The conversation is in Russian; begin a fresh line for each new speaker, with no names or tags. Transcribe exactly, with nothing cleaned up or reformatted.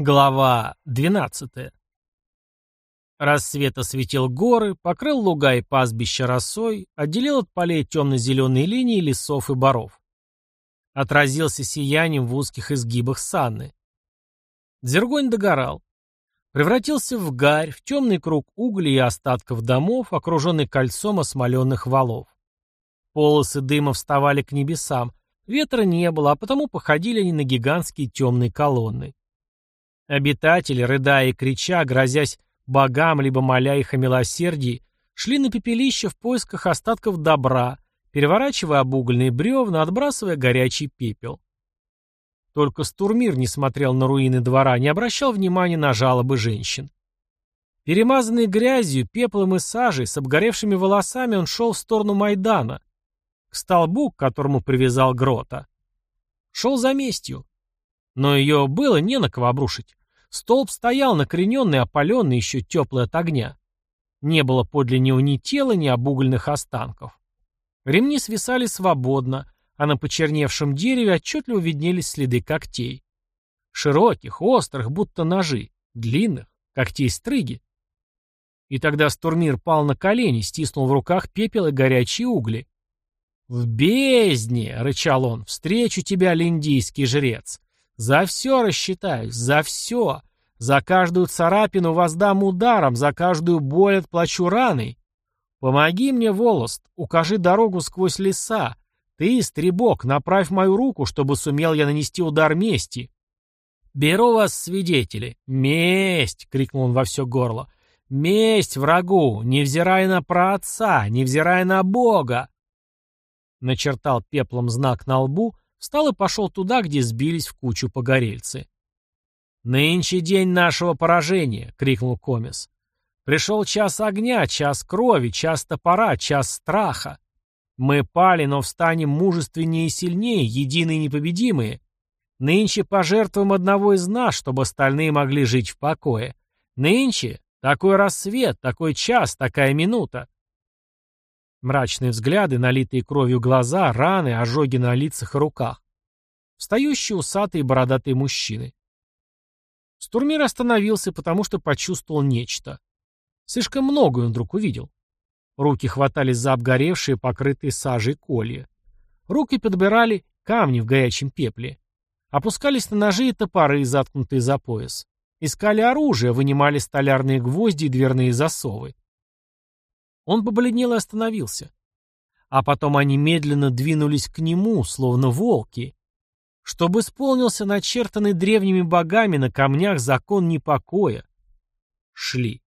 Глава двенадцатая. Рассвет осветил горы, покрыл луга и пастбища росой, отделил от полей темно-зеленые линии лесов и боров. Отразился сиянием в узких изгибах Санны. Дзергонь догорал. Превратился в гарь, в темный круг углей и остатков домов, окруженный кольцом осмоленных валов. Полосы дыма вставали к небесам, ветра не было, а потому походили они на гигантские темные колонны. Обитатели, рыдая и крича, грозясь богам, либо моля их о милосердии, шли на пепелище в поисках остатков добра, переворачивая обугольные бревна, отбрасывая горячий пепел. Только Стурмир не смотрел на руины двора, не обращал внимания на жалобы женщин. Перемазанный грязью, пеплом и сажей, с обгоревшими волосами он шел в сторону Майдана, к столбу, к которому привязал Грота. Шел за местью. Но ее было не на кого обрушить. Столб стоял накрененный, опаленный, еще теплый от огня. Не было подле него ни тела, ни обугольных останков. Ремни свисали свободно, а на почерневшем дереве отчетливо виднелись следы когтей. Широких, острых, будто ножи, длинных, когтей стрыги. И тогда Стурмир пал на колени, стиснул в руках пепел и горячие угли. «В бездне!» — рычал он. «Встречу тебя, линдийский жрец! За все рассчитаюсь, за все! За каждую царапину воздам ударом, за каждую боль отплачу раной! Помоги мне, Волост, укажи дорогу сквозь леса! Ты, стребок, направь мою руку, чтобы сумел я нанести удар мести!» «Беру вас, свидетели! Месть!» — крикнул он во все горло. «Месть врагу, невзирая на праотца, невзирая на Бога!» Начертал пеплом знак на лбу, встал и пошел туда, где сбились в кучу погорельцы. «Нынче день нашего поражения!» — крикнул Комис. «Пришел час огня, час крови, час топора, час страха. Мы пали, но встанем мужественнее и сильнее, единые и непобедимые. Нынче пожертвуем одного из нас, чтобы остальные могли жить в покое. Нынче такой рассвет, такой час, такая минута». Мрачные взгляды, налитые кровью глаза, раны, ожоги на лицах и руках. Встающие усатые и бородатые мужчины. Стурмир остановился, потому что почувствовал нечто. Слишком многое он вдруг увидел. Руки хватались за обгоревшие, покрытые сажей колья. Руки подбирали камни в горячем пепле. Опускались на ножи и топоры, заткнутые за пояс. Искали оружие, вынимали столярные гвозди и дверные засовы. Он побледнел и остановился. А потом они медленно двинулись к нему, словно волки. Чтобы исполнился начертанный древними богами на камнях закон непокоя. Шли.